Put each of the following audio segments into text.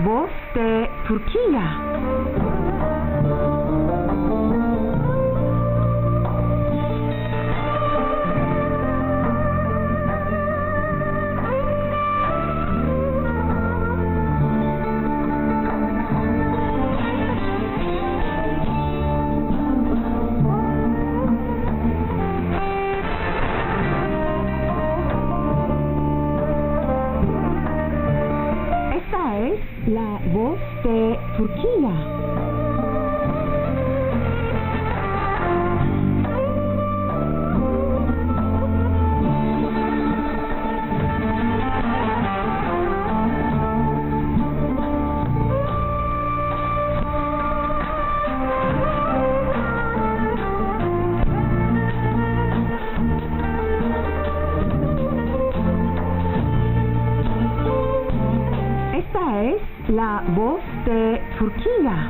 voz de Turquía. La voz de Turquía. Esta es la voz de Turquía.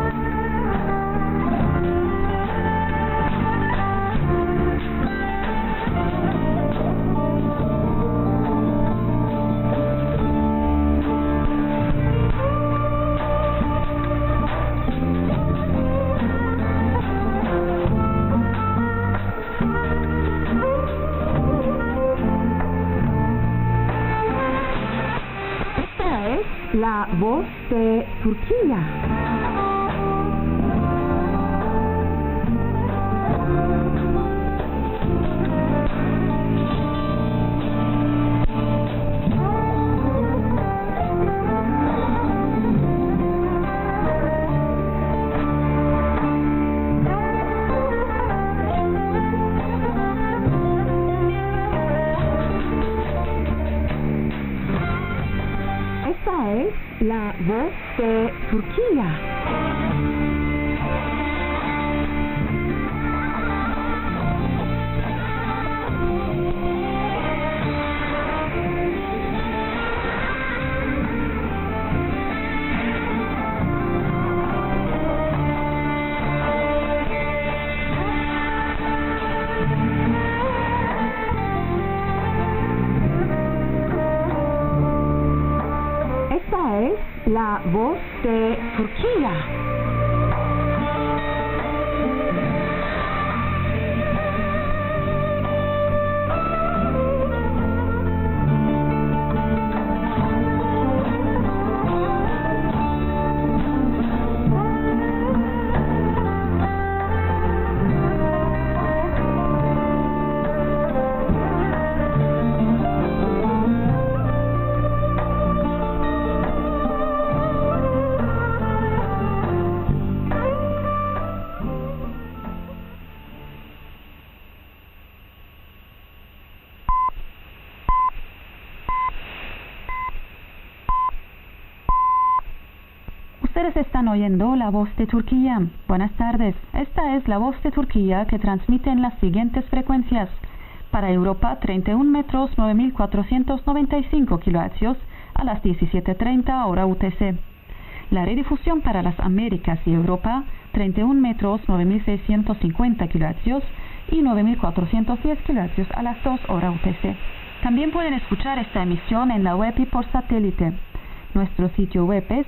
La voz de Turquía. Esta es la voz de Turquía. Esta es la voz de Turquía. Ustedes están oyendo La Voz de Turquía. Buenas tardes. Esta es La Voz de Turquía que transmite en las siguientes frecuencias. Para Europa, 31 metros, 9.495 kHz a las 17:30 hora UTC. La redifusión para las Américas y Europa, 31 metros, 9.650 kHz y 9.410 kHz a las 2 hora UTC. También pueden escuchar esta emisión en la web y por satélite. Nuestro sitio web es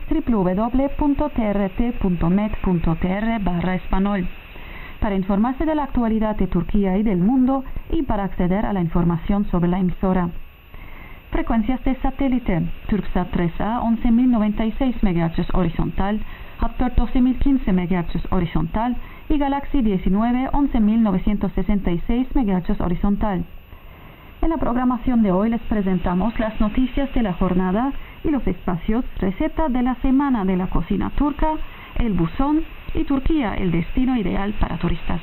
www.trt.met.tr/español. Para informarse de la actualidad de Turquía y del mundo y para acceder a la información sobre la emisora. Frecuencias de satélite: Turksat 3A 11.096 MHz horizontal, Hotbird 12.015 MHz horizontal y Galaxy 19 11.966 MHz horizontal. En la programación de hoy les presentamos las noticias de la jornada y los espacios receta de la semana de la cocina turca, el buzón y Turquía, el destino ideal para turistas.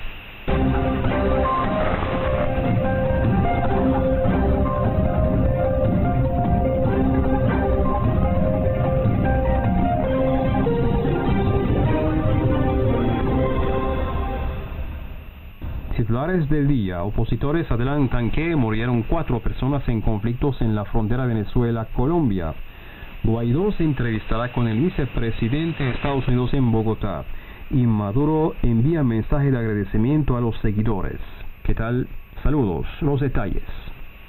Titulares del día. Opositores adelantan que murieron 4 personas en conflictos en la frontera Venezuela-Colombia. Guaidó se entrevistará con el vicepresidente de Estados Unidos en Bogotá. Y Maduro envía mensaje de agradecimiento a los seguidores. ¿Qué tal? Saludos. Los detalles.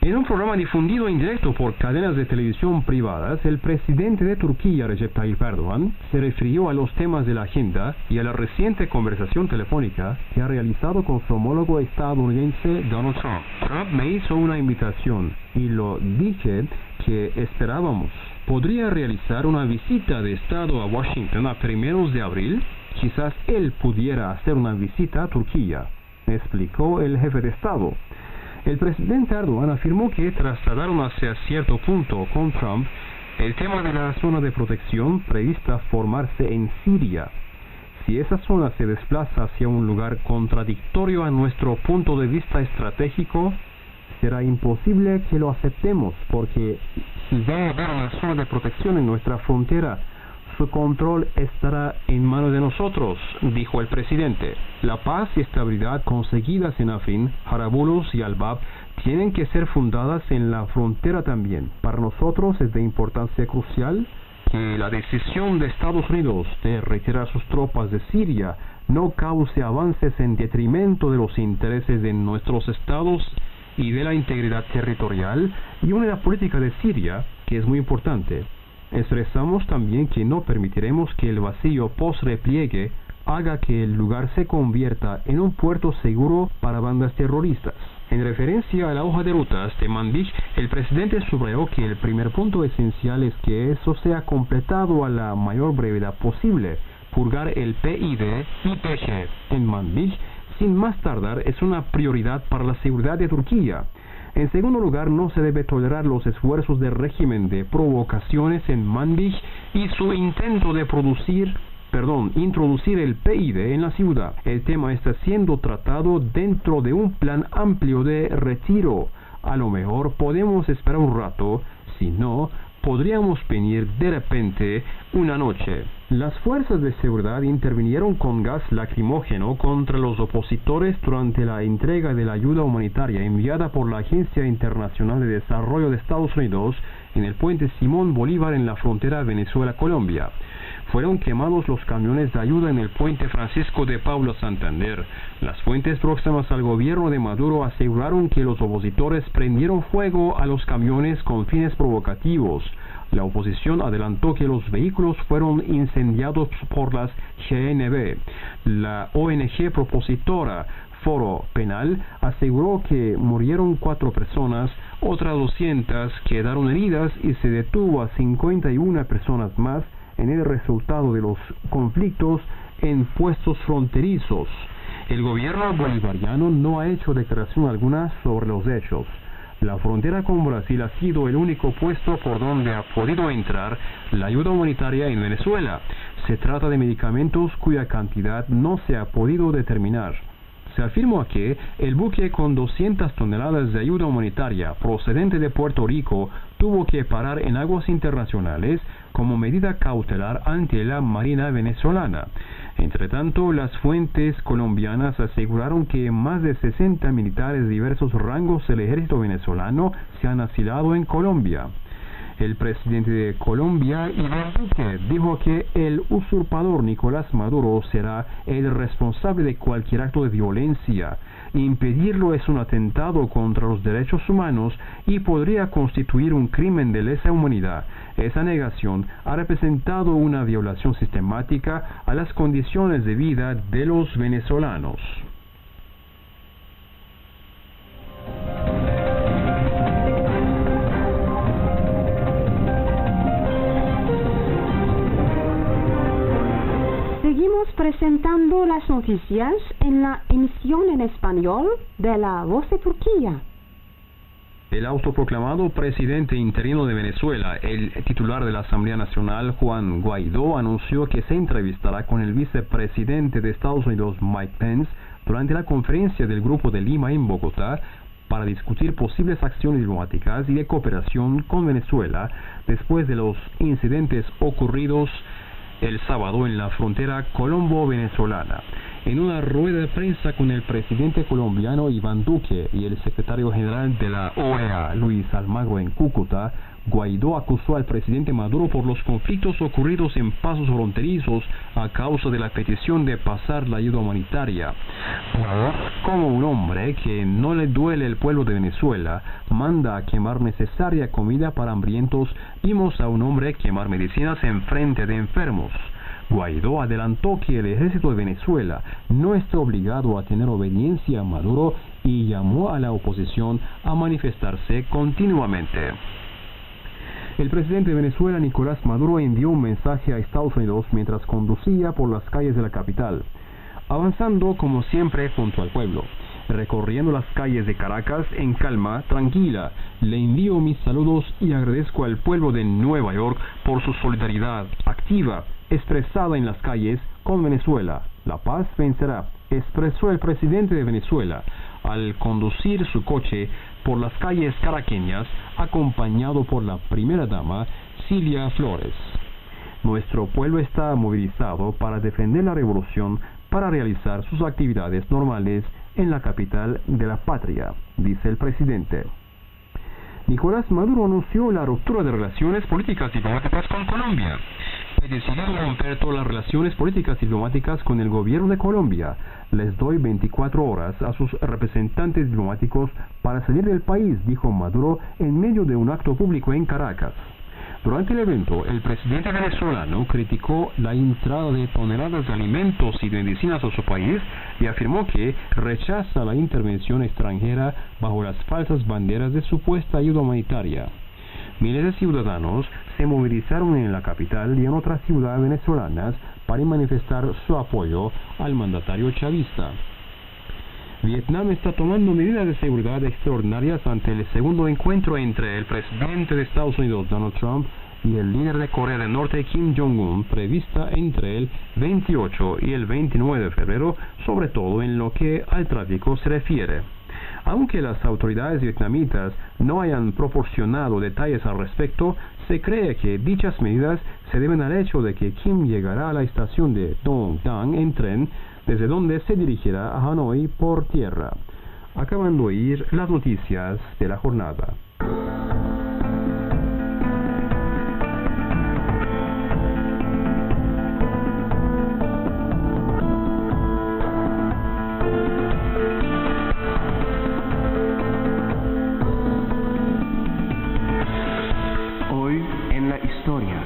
En un programa difundido en directo por cadenas de televisión privadas, el presidente de Turquía, Recep Tayyip Erdogan, se refirió a los temas de la agenda y a la reciente conversación telefónica que ha realizado con su homólogo estadounidense Donald Trump. Trump me hizo una invitación y lo dije que esperábamos. Podría realizar una visita de Estado a Washington a primeros de abril. Quizás él pudiera hacer una visita a Turquía, explicó el jefe de Estado. El presidente Erdogan afirmó que trasladaron hacia cierto punto con Trump el tema de la zona de protección prevista formarse en Siria. Si esa zona se desplaza hacia un lugar contradictorio a nuestro punto de vista estratégico, será imposible que lo aceptemos, porque si va a haber una zona de protección en nuestra frontera, su control estará en manos de nosotros, dijo el presidente. La paz y estabilidad conseguidas en Afrin, Jarablus y Al-Bab tienen que ser fundadas en la frontera también. Para nosotros es de importancia crucial que la decisión de Estados Unidos de retirar sus tropas de Siria no cause avances en detrimento de los intereses de nuestros estados y de la integridad territorial y unidad política de Siria, que es muy importante. Expresamos también que no permitiremos que el vacío post-repliegue haga que el lugar se convierta en un puerto seguro para bandas terroristas. En referencia a la hoja de rutas de Manbij, el presidente subrayó que el primer punto esencial es que eso sea completado a la mayor brevedad posible. Purgar el PID y PG en Manbij sin más tardar es una prioridad para la seguridad de Turquía. En segundo lugar, no se debe tolerar los esfuerzos del régimen de provocaciones en Manbij y su intento de introducir el PID en la ciudad. El tema está siendo tratado dentro de un plan amplio de retiro. A lo mejor podemos esperar un rato, si no, podríamos venir de repente una noche. Las fuerzas de seguridad intervinieron con gas lacrimógeno contra los opositores durante la entrega de la ayuda humanitaria enviada por la Agencia Internacional de Desarrollo de Estados Unidos en el puente Simón Bolívar en la frontera Venezuela-Colombia. Fueron quemados los camiones de ayuda en el puente Francisco de Paula Santander. Las fuentes próximas al gobierno de Maduro aseguraron que los opositores prendieron fuego a los camiones con fines provocativos. La oposición adelantó que los vehículos fueron incendiados por las GNB. La ONG propositora Foro Penal aseguró que murieron 4 personas, otras 200 quedaron heridas y se detuvo a 51 personas más en el resultado de los conflictos en puestos fronterizos. El gobierno bolivariano no ha hecho declaración alguna sobre los hechos. La frontera con Brasil ha sido el único puesto por donde ha podido entrar la ayuda humanitaria en Venezuela. Se trata de medicamentos cuya cantidad no se ha podido determinar. Se afirma que el buque con 200 toneladas de ayuda humanitaria procedente de Puerto Rico tuvo que parar en aguas internacionales como medida cautelar ante la Marina venezolana. Entre tanto, las fuentes colombianas aseguraron que más de 60 militares de diversos rangos del ejército venezolano se han asilado en Colombia. El presidente de Colombia, Iván Duque, dijo que el usurpador Nicolás Maduro será el responsable de cualquier acto de violencia. Impedirlo es un atentado contra los derechos humanos y podría constituir un crimen de lesa humanidad. Esa negación ha representado una violación sistemática a las condiciones de vida de los venezolanos. Seguimos presentando las noticias en la emisión en español de La Voz de Turquía. El autoproclamado presidente interino de Venezuela, el titular de la Asamblea Nacional, Juan Guaidó, anunció que se entrevistará con el vicepresidente de Estados Unidos, Mike Pence, durante la conferencia del Grupo de Lima en Bogotá, para discutir posibles acciones diplomáticas y de cooperación con Venezuela después de los incidentes ocurridos el sábado en la frontera colombo-venezolana. En una rueda de prensa con el presidente colombiano Iván Duque y el secretario general de la OEA, Luis Almagro, en Cúcuta, Guaidó acusó al presidente Maduro por los conflictos ocurridos en pasos fronterizos a causa de la petición de pasar la ayuda humanitaria. Como un hombre que no le duele el pueblo de Venezuela, manda a quemar necesaria comida para hambrientos, vimos a un hombre quemar medicinas en frente de enfermos. Guaidó adelantó que el ejército de Venezuela no está obligado a tener obediencia a Maduro y llamó a la oposición a manifestarse continuamente. El presidente de Venezuela, Nicolás Maduro, envió un mensaje a Estados Unidos mientras conducía por las calles de la capital, avanzando como siempre junto al pueblo. Recorriendo las calles de Caracas en calma, tranquila, le envío mis saludos y agradezco al pueblo de Nueva York por su solidaridad activa, expresada en las calles con Venezuela. La paz vencerá, expresó el presidente de Venezuela al conducir su coche por las calles caraqueñas, acompañado por la primera dama, Cilia Flores. Nuestro pueblo está movilizado para defender la revolución, para realizar sus actividades normales en la capital de la patria, dice el presidente. Nicolás Maduro anunció la ruptura de relaciones políticas diplomáticas con Colombia. He decidido romper todas las relaciones políticas diplomáticas con el gobierno de Colombia. Les doy 24 horas a sus representantes diplomáticos para salir del país, dijo Maduro en medio de un acto público en Caracas. Durante el evento, el presidente venezolano criticó la entrada de toneladas de alimentos y de medicinas a su país y afirmó que rechaza la intervención extranjera bajo las falsas banderas de supuesta ayuda humanitaria. Miles de ciudadanos se movilizaron en la capital y en otras ciudades venezolanas para manifestar su apoyo al mandatario chavista. Vietnam está tomando medidas de seguridad extraordinarias ante el segundo encuentro entre el presidente de Estados Unidos, Donald Trump, y el líder de Corea del Norte, Kim Jong-un, prevista entre el 28 y el 29 de febrero, sobre todo en lo que al tráfico se refiere. Aunque las autoridades vietnamitas no hayan proporcionado detalles al respecto, se cree que dichas medidas se deben al hecho de que Kim llegará a la estación de Dong Dang en tren, desde donde se dirigirá a Hanoi por tierra. Acaban de oír las noticias de la jornada. Hoy en la historia.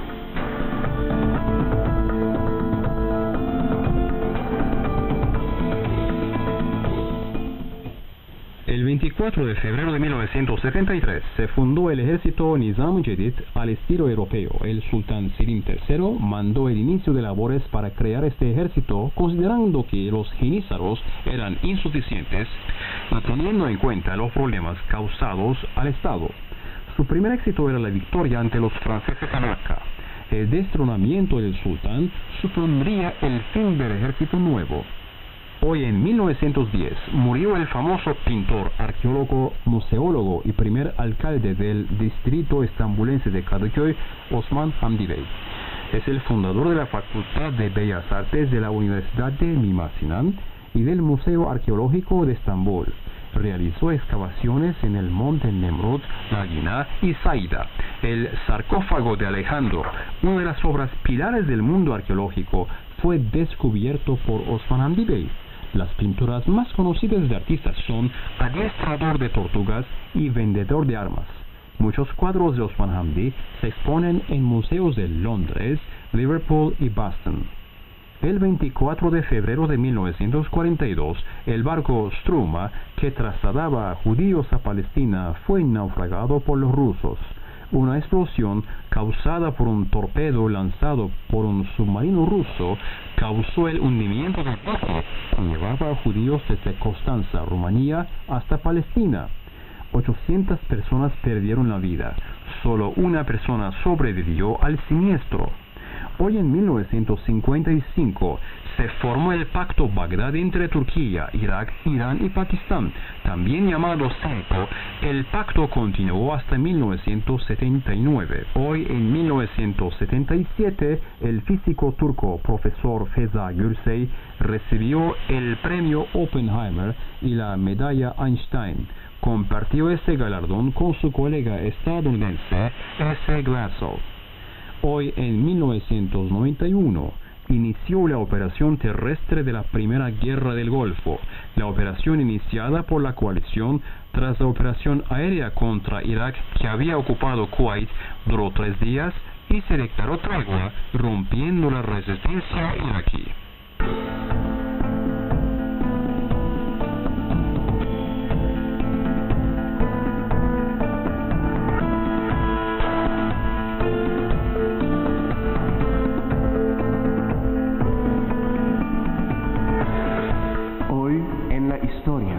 El 24 de febrero de 1973 se fundó el ejército Nizam Jedid al estilo europeo. El sultán Selim III mandó el inicio de labores para crear este ejército, considerando que los jenízaros eran insuficientes y teniendo en cuenta los problemas causados al Estado. Su primer éxito era la victoria ante los franceses en Acá. El destronamiento del sultán supondría el fin del ejército nuevo. Hoy en 1910 murió el famoso pintor, arqueólogo, museólogo y primer alcalde del distrito estambulense de Kadıköy, Osman Hamdi Bey. Es el fundador de la Facultad de Bellas Artes de la Universidad de Mimar Sinan y del Museo Arqueológico de Estambul. Realizó excavaciones en el monte Nemrut, Nagina y Saida. El sarcófago de Alejandro, una de las obras pilares del mundo arqueológico, fue descubierto por Osman Hamdi Bey. Las pinturas más conocidas de artistas son Adiestrador de tortugas y Vendedor de armas. Muchos cuadros de Osman Hamdi se exponen en museos de Londres, Liverpool y Boston. El 24 de febrero de 1942, el barco Struma, que trasladaba a judíos a Palestina, fue naufragado por los rusos. Una explosión causada por un torpedo lanzado por un submarino ruso causó el hundimiento del barco que llevaba a judíos desde Constanza, Rumanía, hasta Palestina. 800 personas perdieron la vida. Solo una persona sobrevivió al siniestro. Hoy en 1955 se formó el Pacto Bagdad entre Turquía, Irak, Irán y Pakistán, también llamado CENCO. El pacto continuó hasta 1979. Hoy en 1977 el físico turco profesor Feza Gürsey recibió el premio Oppenheimer y la medalla Einstein. Compartió ese galardón con su colega estadounidense S. Glashow. Hoy en 1991, inició la operación terrestre de la Primera Guerra del Golfo, la operación iniciada por la coalición tras la operación aérea contra Irak que había ocupado Kuwait duró 3 días y se declaró tregua, rompiendo la resistencia iraquí. Hoy en la historia.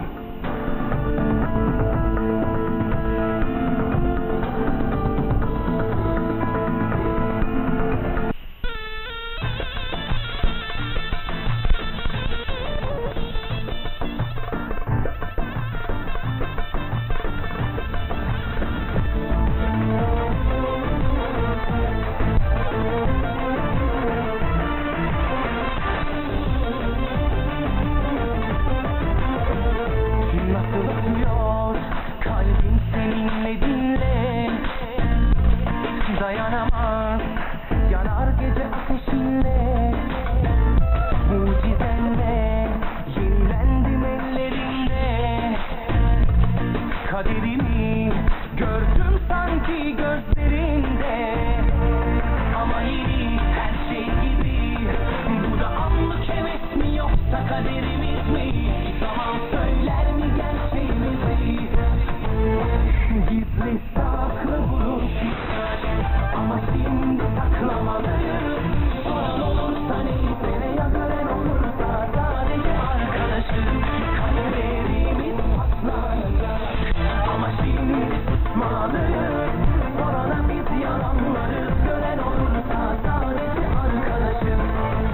Dayanamaz, yanar gece ateşinle, mucizenle, yenilendim ellerinde. Kaderimi gördüm sanki gözlerinde, ama yeni her şey gibi. Bu da anlık heves mi yoksa kaderimiz mi? Zaman söyler mi gerçeğimizi? Gizli saklı buluşmuşlar, ama şimdi saklamalıyım. Soran olursa neyse veya gören olursa sadece arkadaşım. Kaderimiz patlayacak, ama şimdi susmalıyım. Sorana biz yalanlarız, gören olursa sadece arkadaşım.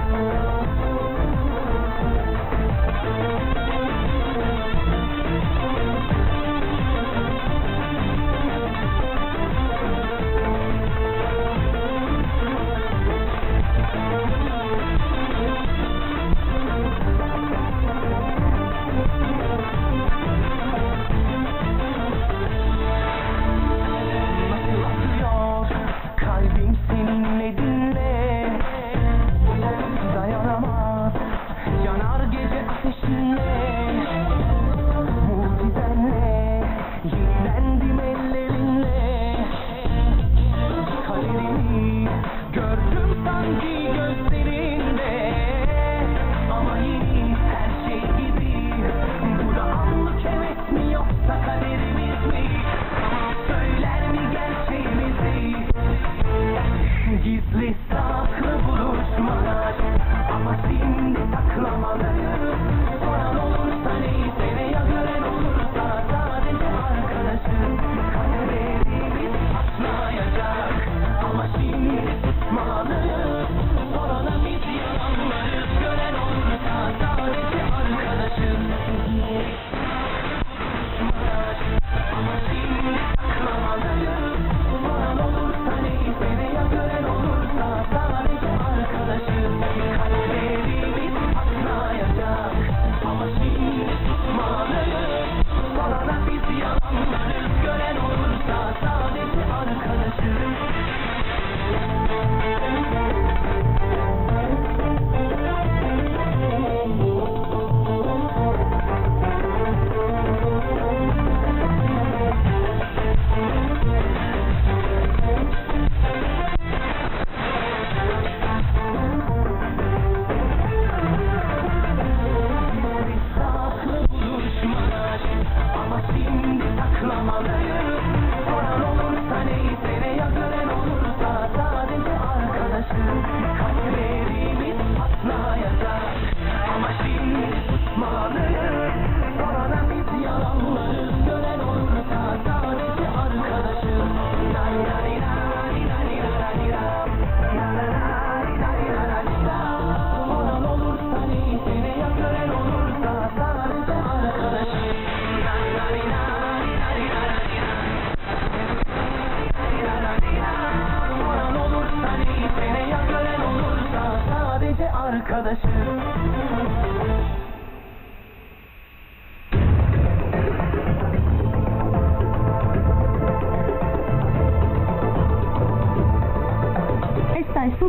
Nasıl atıyor kalbim seninle dinle, dayanamaz yanar gece ateşinle, mucizenle yenilendim ellerinle. Kaderimi gördüm sanki gözlerinde, ama yeni her şey gibi. Bu da anlık heves mi yoksa kaderimiz mi? Zaman söyler mi gerçeğimizi? Gizli saklı buluşmalar, ama şimdi saklamalıyım. Soran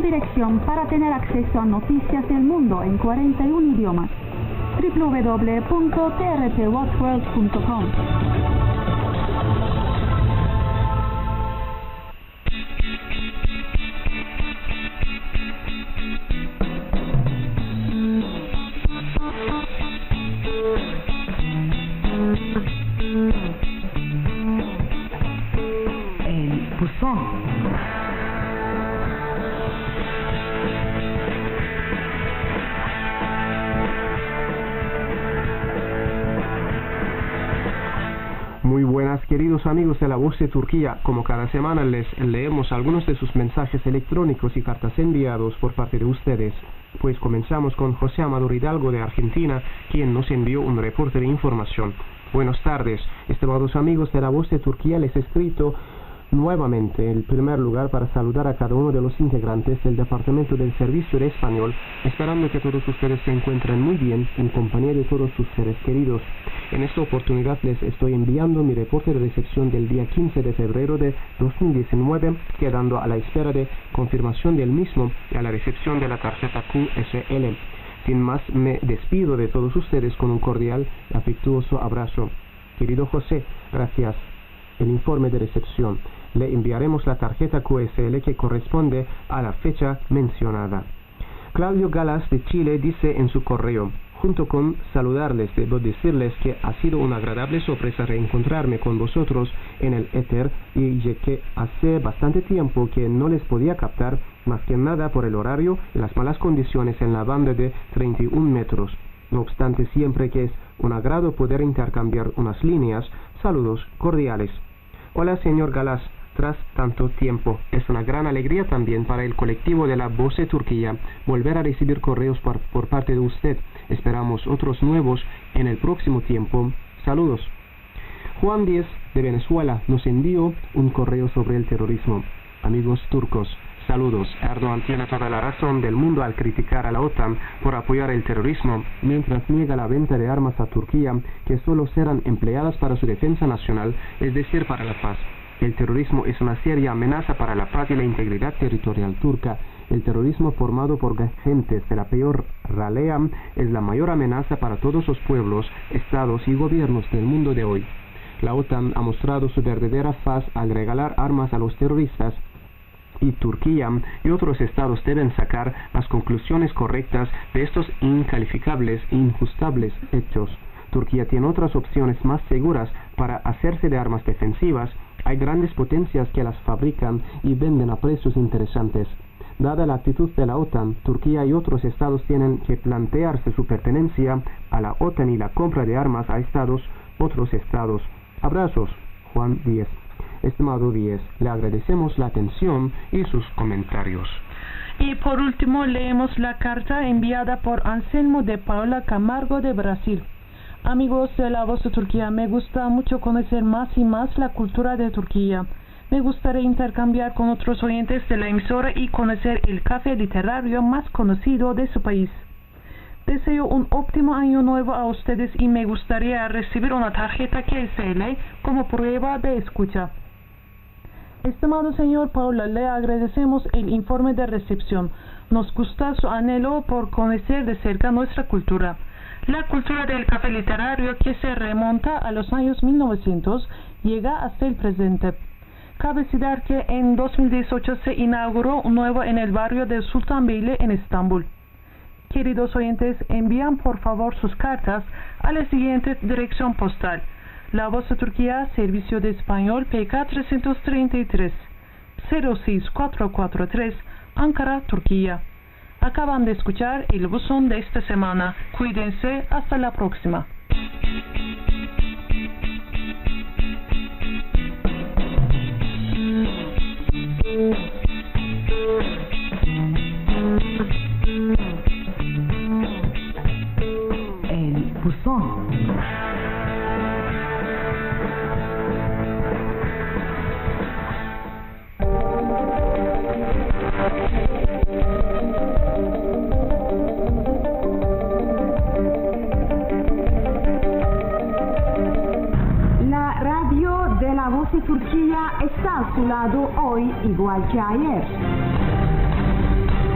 dirección para tener acceso a noticias del mundo en 41 idiomas. www.trtwatchworld.com. El buzón. Muy buenas, queridos amigos de La Voz de Turquía. Como cada semana les leemos algunos de sus mensajes electrónicos y cartas enviados por parte de ustedes. Pues comenzamos con José Amador Hidalgo de Argentina, quien nos envió un reporte de información. Buenas tardes, estimados amigos de La Voz de Turquía, les he escrito nuevamente en primer lugar para saludar a cada uno de los integrantes del Departamento del Servicio de Español, esperando que todos ustedes se encuentren muy bien en compañía de todos sus seres queridos. En esta oportunidad les estoy enviando mi reporte de recepción del día 15 de febrero de 2019, quedando a la espera de confirmación del mismo y a la recepción de la tarjeta QSL. Sin más, me despido de todos ustedes con un cordial y afectuoso abrazo. Querido José, gracias. El informe de recepción. Le enviaremos la tarjeta QSL que corresponde a la fecha mencionada. Claudio Galas de Chile dice en su correo: junto con saludarles, debo decirles que ha sido una agradable sorpresa reencontrarme con vosotros en el éter, y ya que hace bastante tiempo que no les podía captar, más que nada por el horario y las malas condiciones en la banda de 31 metros. No obstante, siempre que es un agrado poder intercambiar unas líneas, saludos cordiales. Hola, señor Galas. Tras tanto tiempo, es una gran alegría también para el colectivo de La Voz de Turquía volver a recibir correos por parte de usted. Esperamos otros nuevos en el próximo tiempo. Saludos. Juan Díez de Venezuela nos envió un correo sobre el terrorismo. Amigos turcos, saludos. Erdogan tiene toda la razón del mundo al criticar a la OTAN por apoyar el terrorismo, mientras niega la venta de armas a Turquía que solo serán empleadas para su defensa nacional, es decir, para la paz. El terrorismo es una seria amenaza para la paz y la integridad territorial turca. El terrorismo formado por gentes de la peor ralea es la mayor amenaza para todos los pueblos, estados y gobiernos del mundo de hoy. La OTAN ha mostrado su verdadera faz al regalar armas a los terroristas, y Turquía y otros estados deben sacar las conclusiones correctas de estos incalificables e injustables hechos. Turquía tiene otras opciones más seguras para hacerse de armas defensivas. Hay grandes potencias que las fabrican y venden a precios interesantes. Dada la actitud de la OTAN, Turquía y otros estados tienen que plantearse su pertenencia a la OTAN y la compra de armas a otros estados. Abrazos, Juan Díez. Estimado Díez, le agradecemos la atención y sus comentarios. Y por último leemos la carta enviada por Anselmo de Paula Camargo de Brasil. Amigos de La Voz de Turquía, me gusta mucho conocer más y más la cultura de Turquía. Me gustaría intercambiar con otros oyentes de la emisora y conocer el café literario más conocido de su país. Deseo un óptimo año nuevo a ustedes y me gustaría recibir una tarjeta QSL como prueba de escucha. Estimado señor Paula, le agradecemos el informe de recepción. Nos gusta su anhelo por conocer de cerca nuestra cultura. La cultura del café literario, que se remonta a los años 1900, llega hasta el presente. Cabe citar que en 2018 se inauguró un nuevo en el barrio de Sultanbeyli en Estambul. Queridos oyentes, envían por favor sus cartas a la siguiente dirección postal: La Voz de Turquía, Servicio de Español, PK 333 06443, Ankara, Turquía. Acaban de escuchar el buzón de esta semana. Cuídense, hasta la próxima. El buzón. La radio de La Voz de Turquía está a su lado hoy igual que ayer.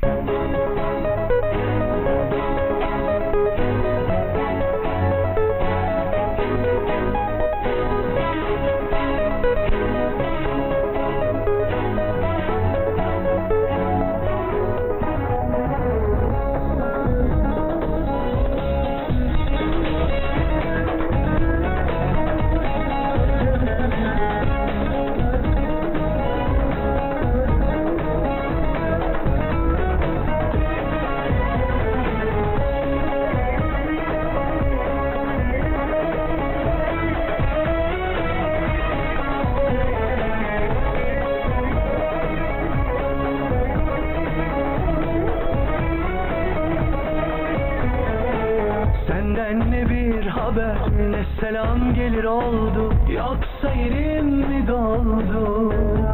Senden ne bir haber ne selam gelir oldu, yoksa yerim mi doldu?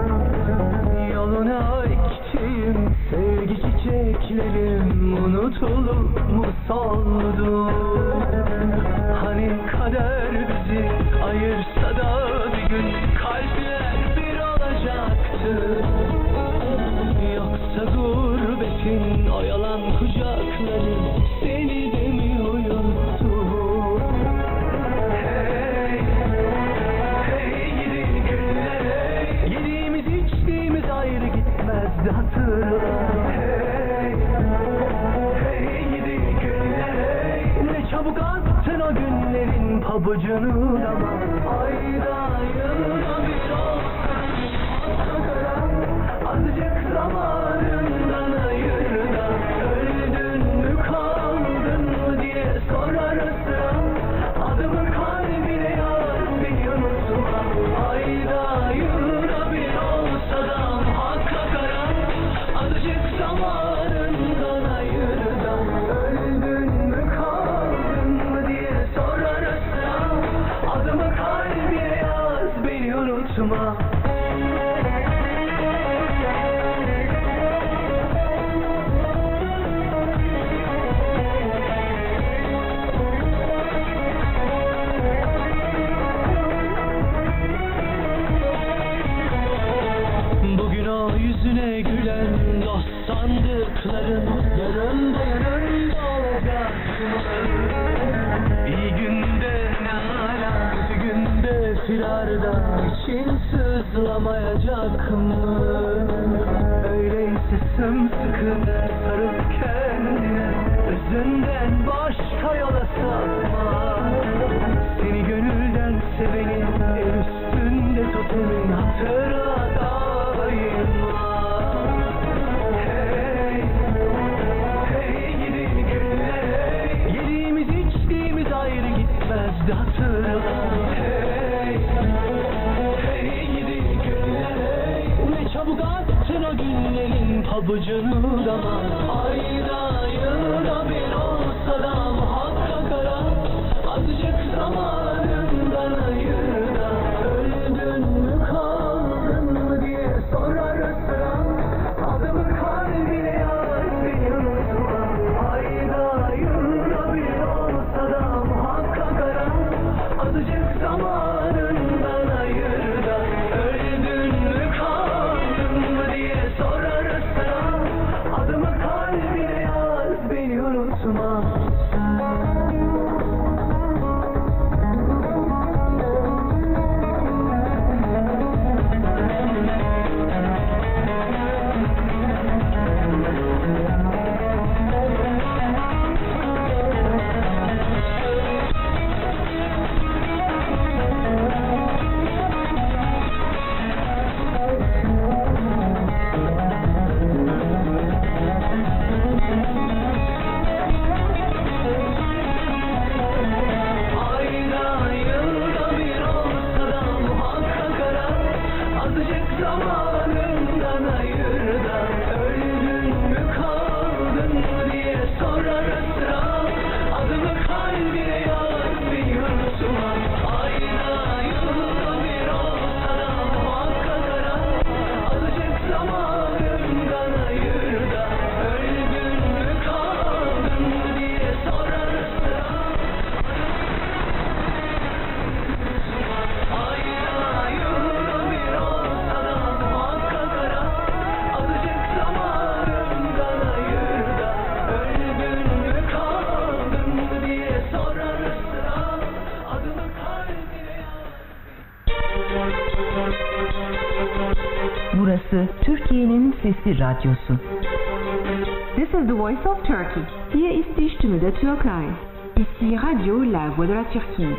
Yoluna ektiğim sevgi çiçeklerim unutulup mu soldu? Hani kader bizi ayırsa da bir gün kalpler bir olacaktı. Yoksa gurbetin o yalan kucakları seni de mi uyuttu? Hey, hey gidi günler hey. Yediğimiz içtiğimiz ayrı gitmezdi hatırla. Hey, hey gidi günler hey. Ne çabuk attın o günlerin pabucunu dama. Ayda yılda bir olsun azıcık zamanından ayır da öldün mü kaldın mı diye sorarsın. Adımı kalbine yaz beni unutma. Ayda yılda bir olsa da muhakkak ara. Azıcık zamanından ayır da öldün mü kaldın mı diye sorarsın. Adımı kalbine yaz beni unutma. Bugün o yüzüne gülen dost sandıkların yarın olacak mı? İyi günde ne hala, kötü günde firarda için sızlamayacak mı? Öyleyse sımsıkı sarıl kendine, özünden başka yola sapma. Seni gönülden seveni el üstünde tutanın hatırla daima. Hey, hey gidi günler hey. Yediğimiz içtiğimiz ayrı gitmezdi hatırla. Hey, hey gidi günler hey. Ne çabuk attın o günlerin pabucunu dama. Ayda yılda bir olsa da muhakkak ara. Azıcık zamanından ayır da öldün mü kaldın mı diye sorarsın. Adımı kalbine yaz beni unutma. Ayda yılda bir olsa da muhakkak ara. Azıcık zamanından ayır da öldün mü kaldın mı diye sorarsın. Adımı Burası Türkiye'nin Sesi Radyosu. This is the voice of Turkey. Hier ist die Stimme der Türkei. Ici Radio La Voix de la Turquie.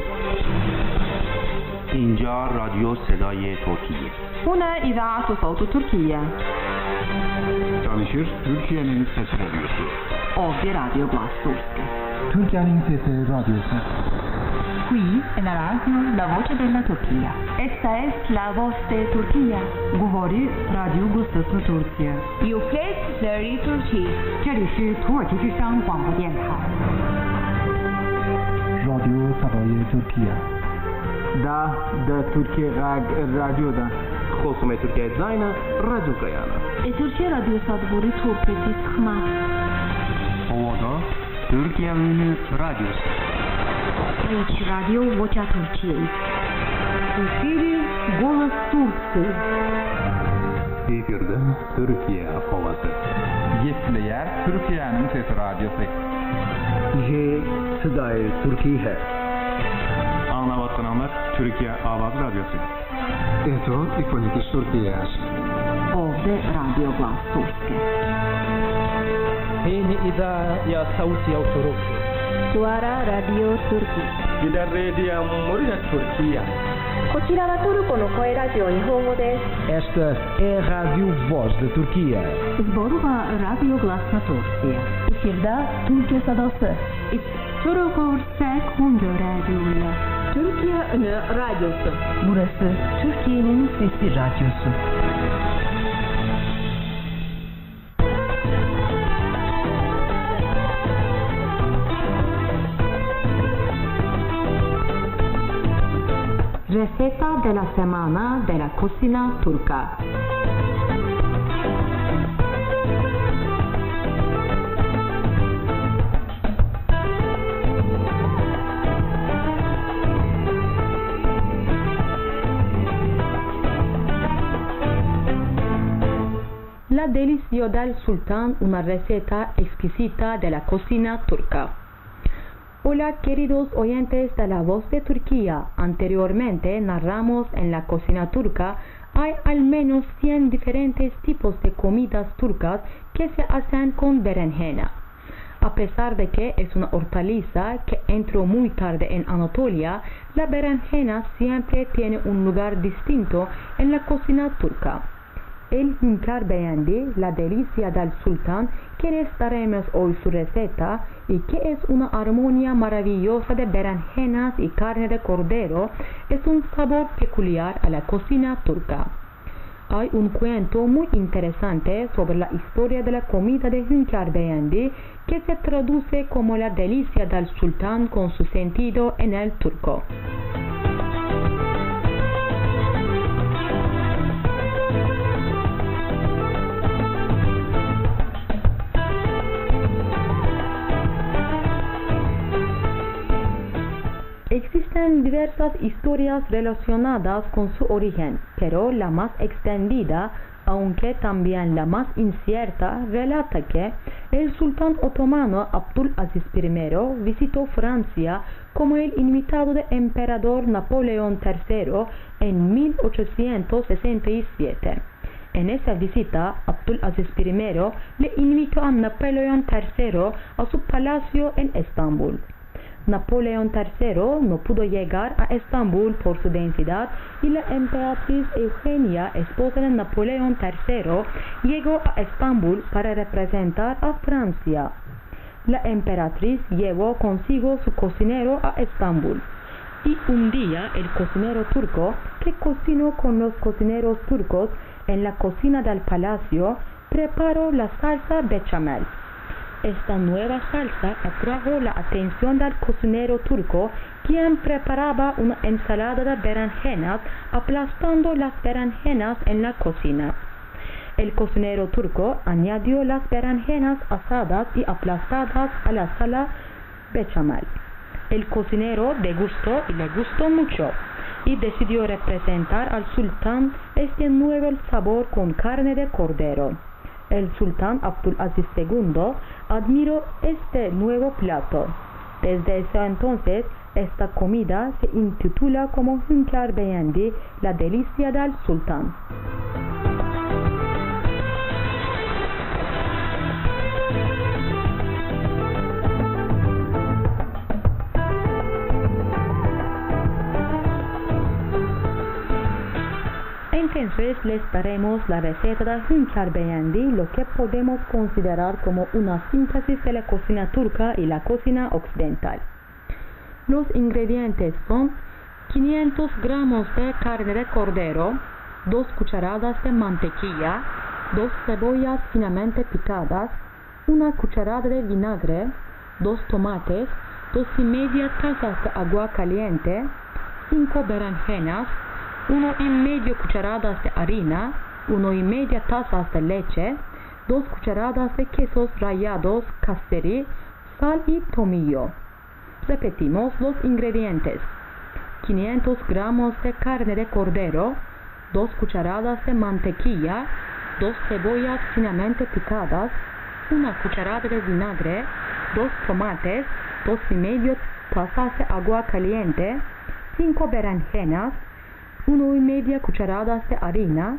اینجا رادیو صدای ترکیه. هنا إذاعة صوت تركيا. Çalışır Türkiye'nin Sesi Radyosu. Ovdje Radio Glas Turske. Türkiye'nin Sesi Radyosu. Qui è la radio La Voce della Turchia. Esta es la voz de Turquia. Govori Radio Gustası Turkiye. Yuflet Seri Turki. 这里是土耳其之声广播电台。 رادیو صدای ترکیه. Da Türkiye Radyo'da. خصوص ترکیه زاینا رادیو قیانا. Türkiye Radyo Sadburi Turketi Sıkma. Ovada Türkiye'nin radyosu. Aici Radio Vocea Turciei. Efiri Голос Turции. Efirde Türkiye havası. Yetkiler Türkiye'nin Sesi Radyosu. ये सदाए तुर्की है. Anlamatanlar Türkiye Avaz Radyosu. Eto Ifonitis Turkias. Ovde Radio Glas Turske. Hini إذاعة يا صوتي أو تركي. Suara Radio Turki. إلى الراديو موريا تركيا. こちらはトルコの声ラジオ日本語です。 Esta é a Rádio Voz da Turquia. Zborova Radio Glasna Turcija. Efirde Türkiye Sadası. Turku Sekunda Radyo'yla. Türkiye Önü Radyosu. Burası Türkiye'nin Sesi Radyosu. Receta de la semana de la cocina turca. La delicia del sultán, una receta exquisita de la cocina turca. Hola queridos oyentes de La Voz de Turquía. Anteriormente narramos en la cocina turca hay al menos 100 diferentes tipos de comidas turcas que se hacen con berenjena. A pesar de que es una hortaliza que entró muy tarde en Anatolia, la berenjena siempre tiene un lugar distinto en la cocina turca. El hünkâr beğendi, la delicia del sultán, que les daremos hoy su receta y que es una armonía maravillosa de berenjenas y carne de cordero, es un sabor peculiar a la cocina turca. Hay un cuento muy interesante sobre la historia de la comida de hünkâr beğendi que se traduce como la delicia del sultán con su sentido en el turco. Existen diversas historias relacionadas con su origen, pero la más extendida, aunque también la más incierta, relata que el sultán otomano Abdülaziz I visitó Francia como el invitado del emperador Napoleón III en 1867. En esa visita, Abdülaziz I le invitó a Napoleón III a su palacio en Estambul. Napoleón III no pudo llegar a Estambul por su densidad y la emperatriz Eugenia, esposa de Napoleón III, llegó a Estambul para representar a Francia. La emperatriz llevó consigo su cocinero a Estambul. Y un día el cocinero turco, que cocinó con los cocineros turcos en la cocina del palacio, preparó la salsa bechamel. Esta nueva salsa atrajo la atención del cocinero turco, quien preparaba una ensalada de berenjenas, aplastando las berenjenas en la cocina. El cocinero turco añadió las berenjenas asadas y aplastadas a la salsa bechamel. El cocinero degustó y le gustó mucho, y decidió representar al sultán este nuevo sabor con carne de cordero. El sultán Abdülaziz II admiró este nuevo plato. Desde ese entonces, esta comida se intitula como hünkâr beğendi, la delicia del sultán. Entonces les daremos la receta de Hünkar Beğendi, lo que podemos considerar como una síntesis de la cocina turca y la cocina occidental. Los ingredientes son 500 gramos de carne de cordero, 2 cucharadas de mantequilla, 2 cebollas finamente picadas, 1 cucharada de vinagre, 2 tomates, 2,5 tazas de agua caliente, 5 berenjenas, 1,5 cucharadas de harina, 1,5 tazas de leche, 2 cucharadas de quesos rallados, casteri, sal y tomillo. Repetimos los ingredientes: 500 gramos de carne de cordero, 2 cucharadas de mantequilla, 2 cebollas finamente picadas, 1 cucharada de vinagre, 2 tomates, 2,5 tazas de agua caliente, 5 berenjenas, 1,5 cucharadas de harina,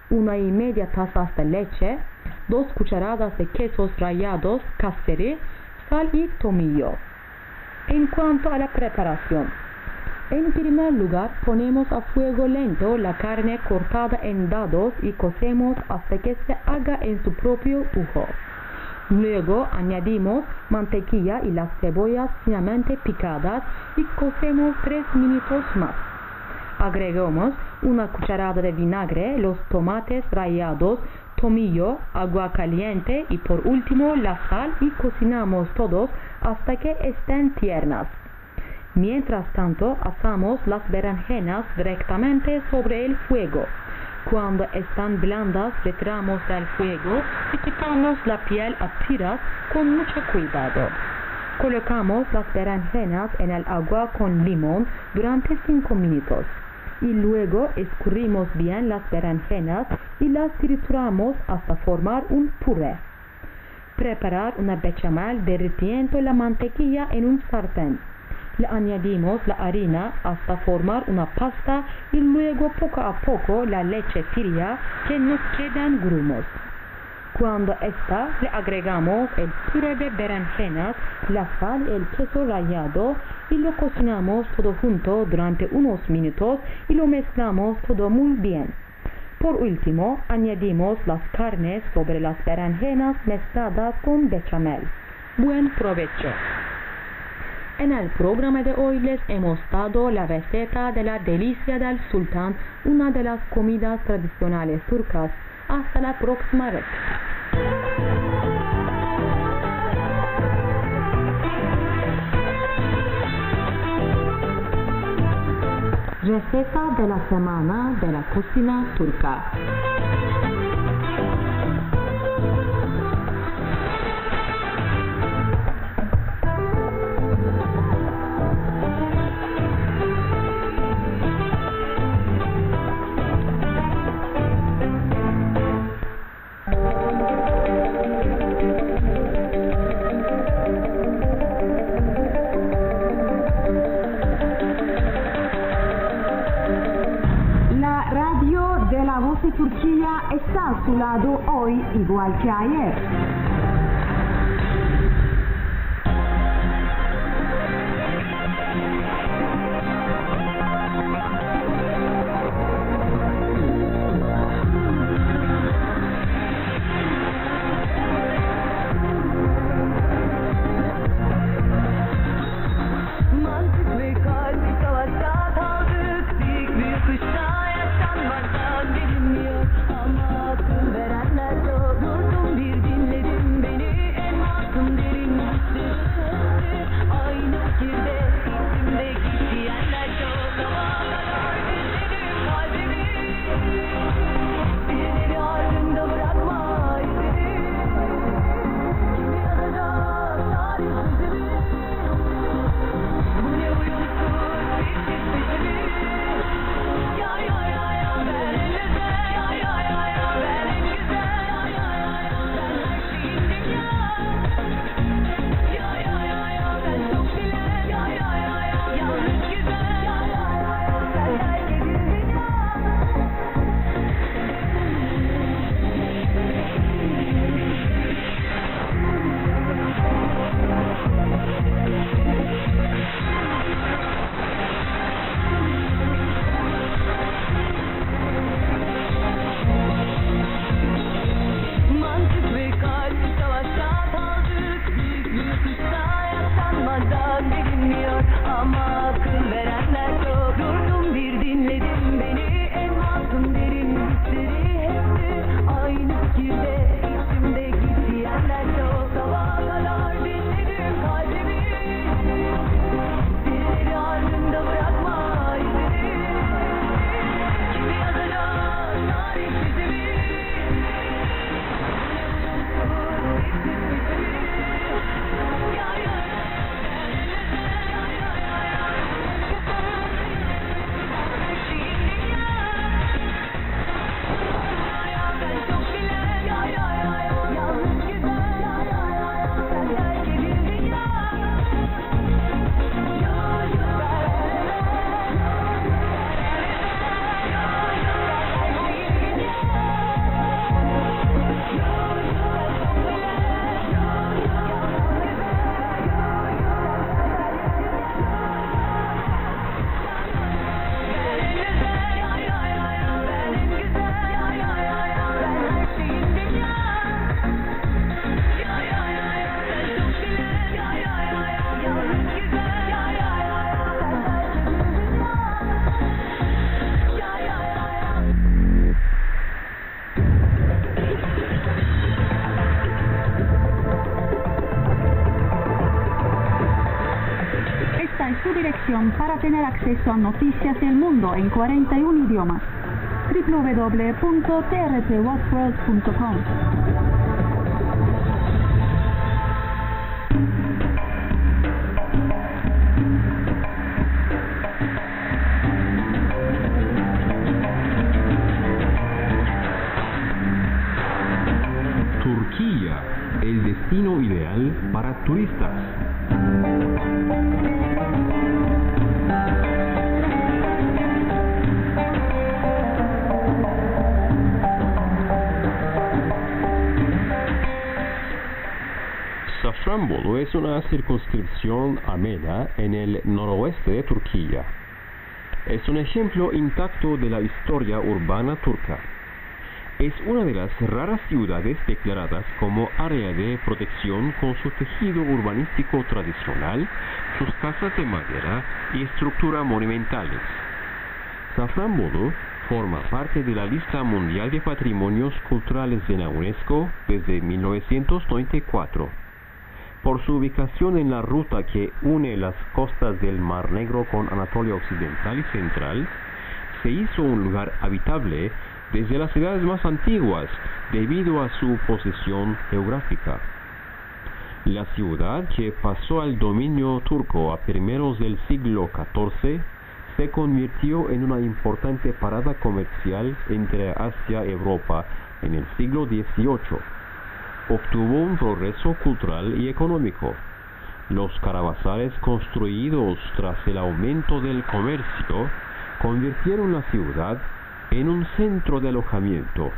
1,5 tazas de leche, 2 cucharadas de quesos rallados, casteri, sal y tomillo. En cuanto a la preparación, en primer lugar ponemos a fuego lento la carne cortada en dados y cocemos hasta que se haga en su propio jugo. Luego añadimos mantequilla y las cebollas finamente picadas y cocemos 3 minutos más. Agregamos 1 cucharada de vinagre, los tomates rallados, tomillo, agua caliente y por último la sal y cocinamos todos hasta que estén tiernas. Mientras tanto, asamos las berenjenas directamente sobre el fuego. Cuando están blandas, retiramos del fuego y quitamos la piel a tiras con mucho cuidado. Colocamos las berenjenas en el agua con limón durante 5 minutos. Y luego escurrimos bien las berenjenas y las trituramos hasta formar un puré. Preparar una bechamel derritiendo la mantequilla en un sartén. Le añadimos la harina hasta formar una pasta y luego poco a poco la leche fría que nos quedan grumos. Cuando está, le agregamos el puré de berenjenas, la sal y el queso rallado y lo cocinamos todo junto durante unos minutos y lo mezclamos todo muy bien. Por último, añadimos las carnes sobre las berenjenas mezcladas con bechamel. Buen provecho. En el programa de hoy les hemos dado la receta de la delicia del sultán, una de las comidas tradicionales turcas. Hasta la próxima vez. Receta de la semana de la cocina turca. Turquía está a su lado hoy igual que ayer. Mantık ve kalp savaşta kaldık, büyük bir kışta yaşanmakta bilinmiyor ama akıl verenler çok durdum bir dinledim. su dirección para tener acceso a noticias del mundo en 41 idiomas. www.trtwhatworld.com. Turquía, el destino ideal para turistas. Safranbolu es una circunscripción amena en el noroeste de Turquía. Es un ejemplo intacto de la historia urbana turca. Es una de las raras ciudades declaradas como área de protección con su tejido urbanístico tradicional, sus casas de madera y estructura monumentales. Safranbolu forma parte de la lista mundial de patrimonios culturales de la UNESCO desde 1994. Por su ubicación en la ruta que une las costas del Mar Negro con Anatolia Occidental y Central, se hizo un lugar habitable desde las edades más antiguas debido a su posición geográfica. La ciudad, que pasó al dominio turco a primeros del siglo XIV, se convirtió en una importante parada comercial entre Asia y Europa en el siglo XVIII. Obtuvo un progreso cultural y económico. Los caravasares construidos tras el aumento del comercio convirtieron la ciudad en un centro de alojamiento.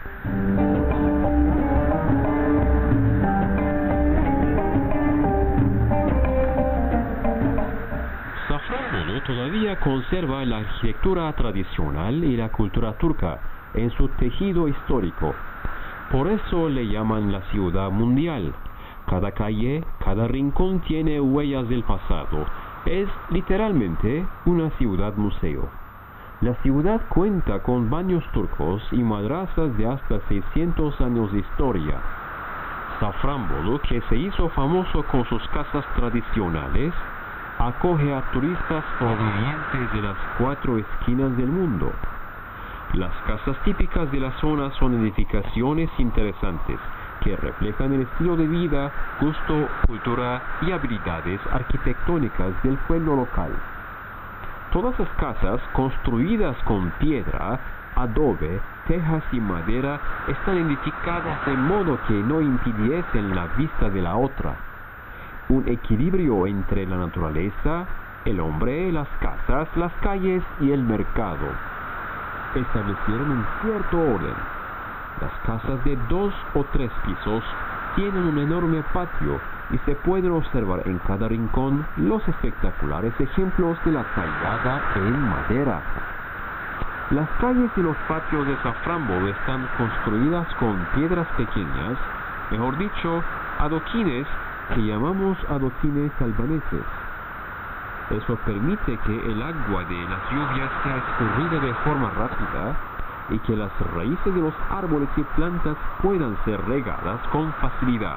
Safranbolu todavía conserva la arquitectura tradicional y la cultura turca en su tejido histórico. Por eso le llaman la ciudad mundial. Cada calle, cada rincón tiene huellas del pasado. Es literalmente una ciudad museo. La ciudad cuenta con baños turcos y madrasas de hasta 600 años de historia. Safranbolu, que se hizo famoso con sus casas tradicionales, acoge a turistas provenientes de las 4 esquinas del mundo. Las casas típicas de la zona son edificaciones interesantes que reflejan el estilo de vida, gusto, cultura y habilidades arquitectónicas del pueblo local. Todas las casas construidas con piedra, adobe, tejas y madera están edificadas de modo que no impidiesen la vista de la otra. Un equilibrio entre la naturaleza, el hombre, las casas, las calles y el mercado. Establecieron un cierto orden. Las casas de 2 o 3 pisos tienen un enorme patio y se pueden observar en cada rincón los espectaculares ejemplos de la tallada en madera. Las calles y los patios de Safranbolu están construidas con piedras pequeñas, mejor dicho, adoquines que llamamos adoquines albaneses. Eso permite que el agua de las lluvias sea escurrida de forma rápida y que las raíces de los árboles y plantas puedan ser regadas con facilidad.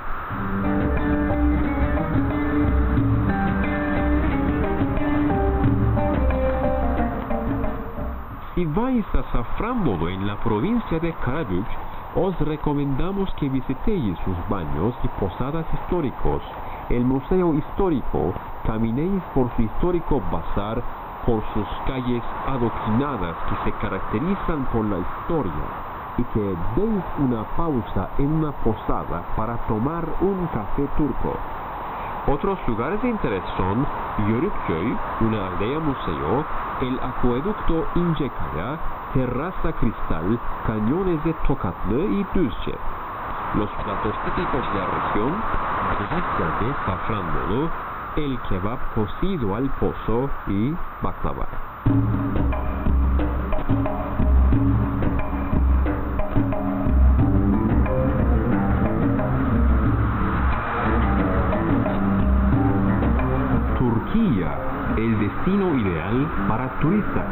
Si vais a Safranbolu en la provincia de Karabük, os recomendamos que visitéis sus baños y posadas históricos, el museo histórico, caminéis por su histórico bazar, por sus calles adoquinadas que se caracterizan por la historia, y que deis una pausa en una posada para tomar un café turco. Otros lugares de interés son Yörükköy, una aldea museo, el acueducto İncekaya, Terraza Cristal, cañones de Tokatlı y Düzce. Los platos típicos de la región, pizza de Safranbolu, el kebab cocido al pozo y baklava. Turquía, el destino ideal para turistas.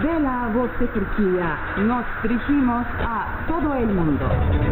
de la Voz de Turquía nos dirigimos a todo el mundo.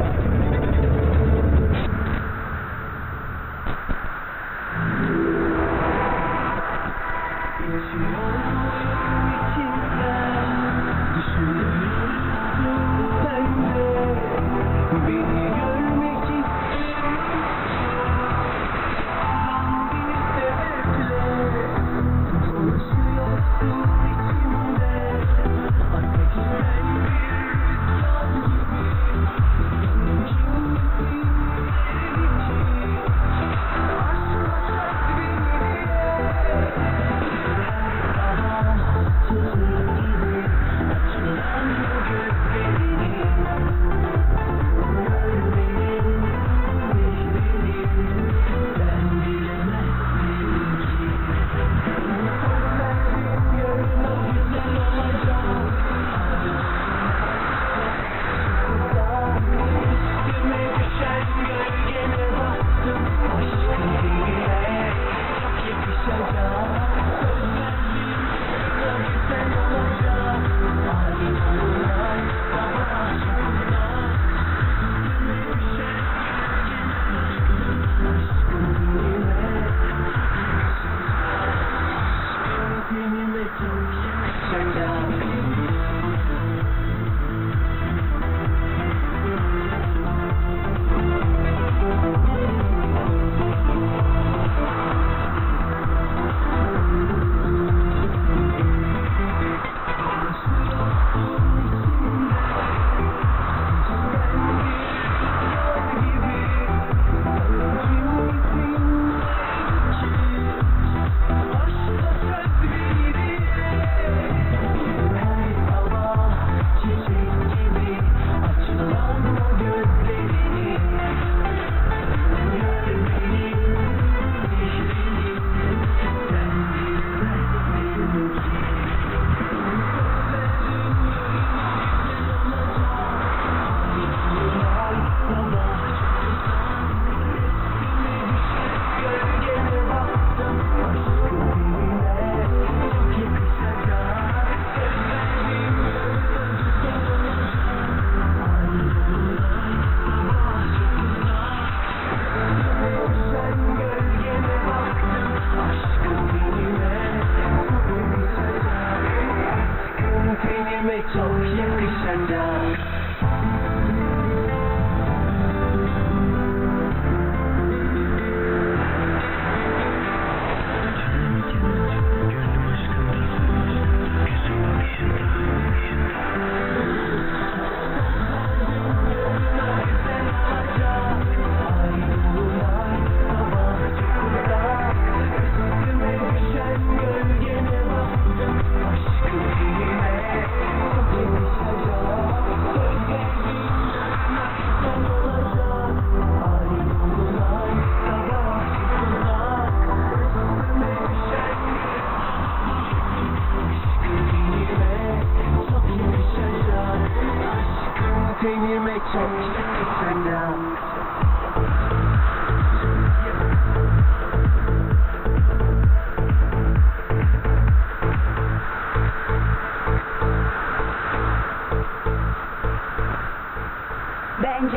Bence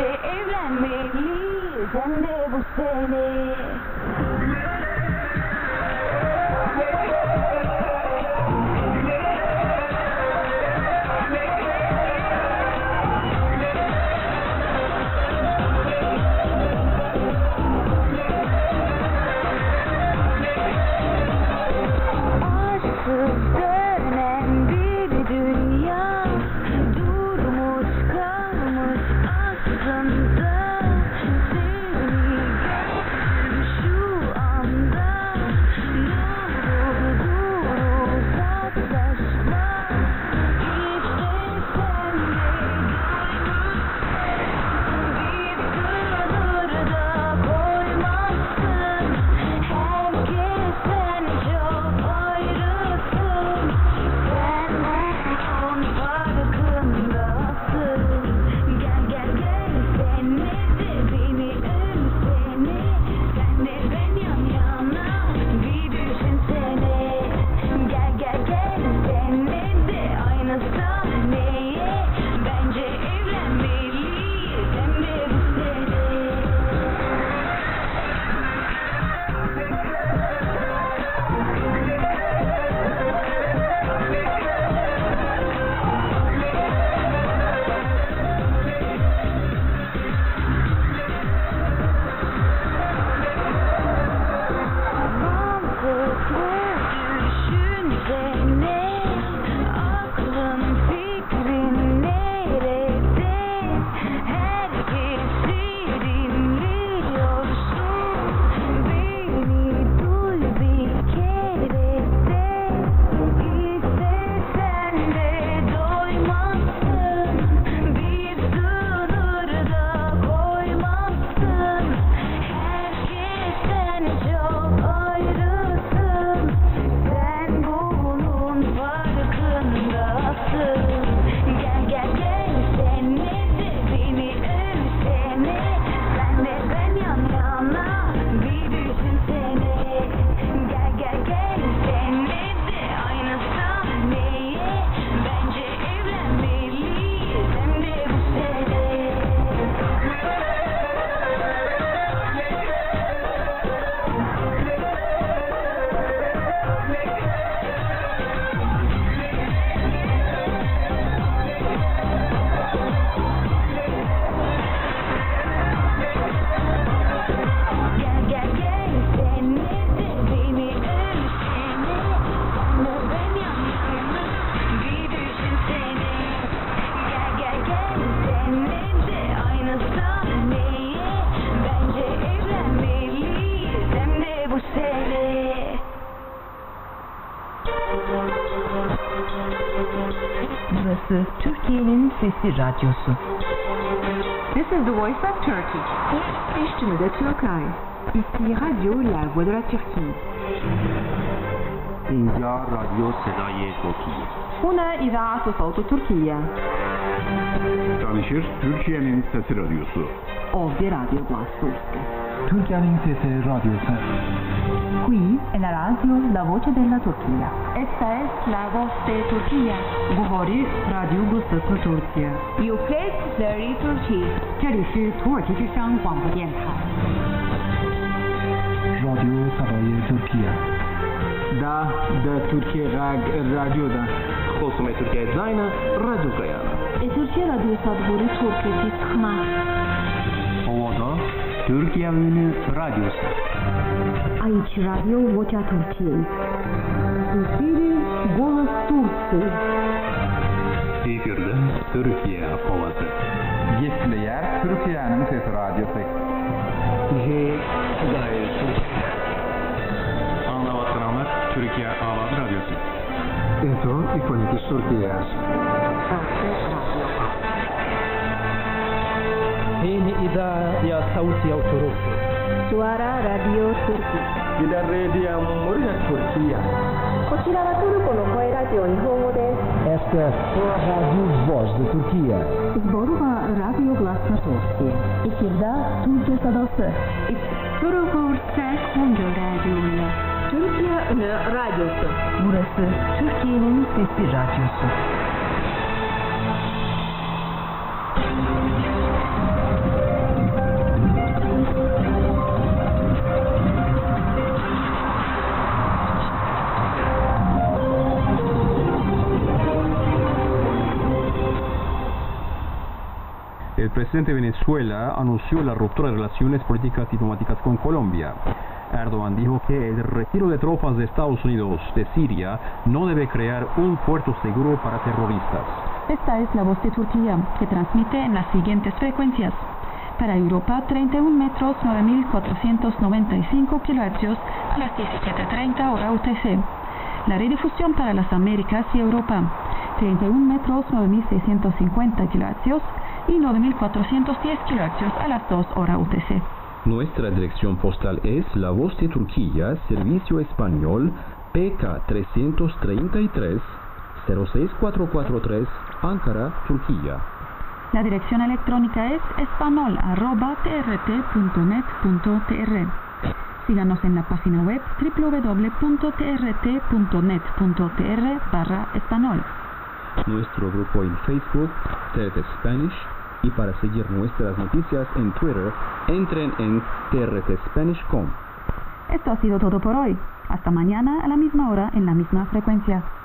evlenmeliyiz hem de bu sene. Sevgi Sesli Radyosu. This is the voice of Turkey. İşçimde Türkay. İsti Radyo La Voix de la Turquie. اینجا رادیو صدای ترکیه. هنا إذاعة صوت تركيا. Tanışır Türkiye'nin Sesi Radyosu. Ovdje Radio Glas Turske. Türkiye'nin Sesi Radyosu. Qui è la radio La Voce della Turchia. Esta es la voz de Turquía. Govori Radio Gustatu Turchia. Yuflet Zeri Turki. 这里是土耳其之声广播电台。 رادیو صدای ترکیه. ده ترکیه رادیو ده. خصوص ترکیه زاینه رادیو قیانه. Türkiye Radyo Sadburi Türkiye Tıkma. Ovada Türkiye Ünlü Radyosu. Aici Radio Vocea Turciei. Efiri Голос Турции. Efirde Türkiye Ovası. Gitleyer Türkiye'nin Sesi Radyosu. Sıdayı Türkiye. Anlavatılanlar Türkiye Avat Radyosu. Eto Ikonikis Turkiyas. Hii ni idhaa ya sauti ya Uturuki. Suara Radio Turki. Gidan rediyon muryar Turkiya. こちらはトルコの声ラジオ日本語です。 Esta é a Rádio Voz da Turquia. Zborova Radio Glas Turski. İkirda Türkçe Sadası. Turugurtse Kongo Radyo'yla. Türkiye Ünlü Radyosu. Burası Türkiye'nin Sesi Radyosu. El presidente de Venezuela anunció la ruptura de relaciones políticas y diplomáticas con Colombia. Erdogan dijo que el retiro de tropas de Estados Unidos de Siria no debe crear un puerto seguro para terroristas. Esta es la voz de Turquía, que transmite en las siguientes frecuencias. Para Europa, 31 metros 9.495 kHz a las 17:30 hora UTC. La redifusión para las Américas y Europa, 31 metros 9.650 kHz y 9.410 kHz a las 2 hora UTC. Nuestra dirección postal es La Voz de Turquía, Servicio Español, PK 333 06443, Ankara, Turquía. La dirección electrónica es espanol@trt.net.tr. Síganos en la página web www.trt.net.tr/espanol. Nuestro grupo en Facebook, TRT Spanish, y para seguir nuestras noticias en Twitter, entren en trtspanish.com. Esto ha sido todo por hoy. Hasta mañana a la misma hora en la misma frecuencia.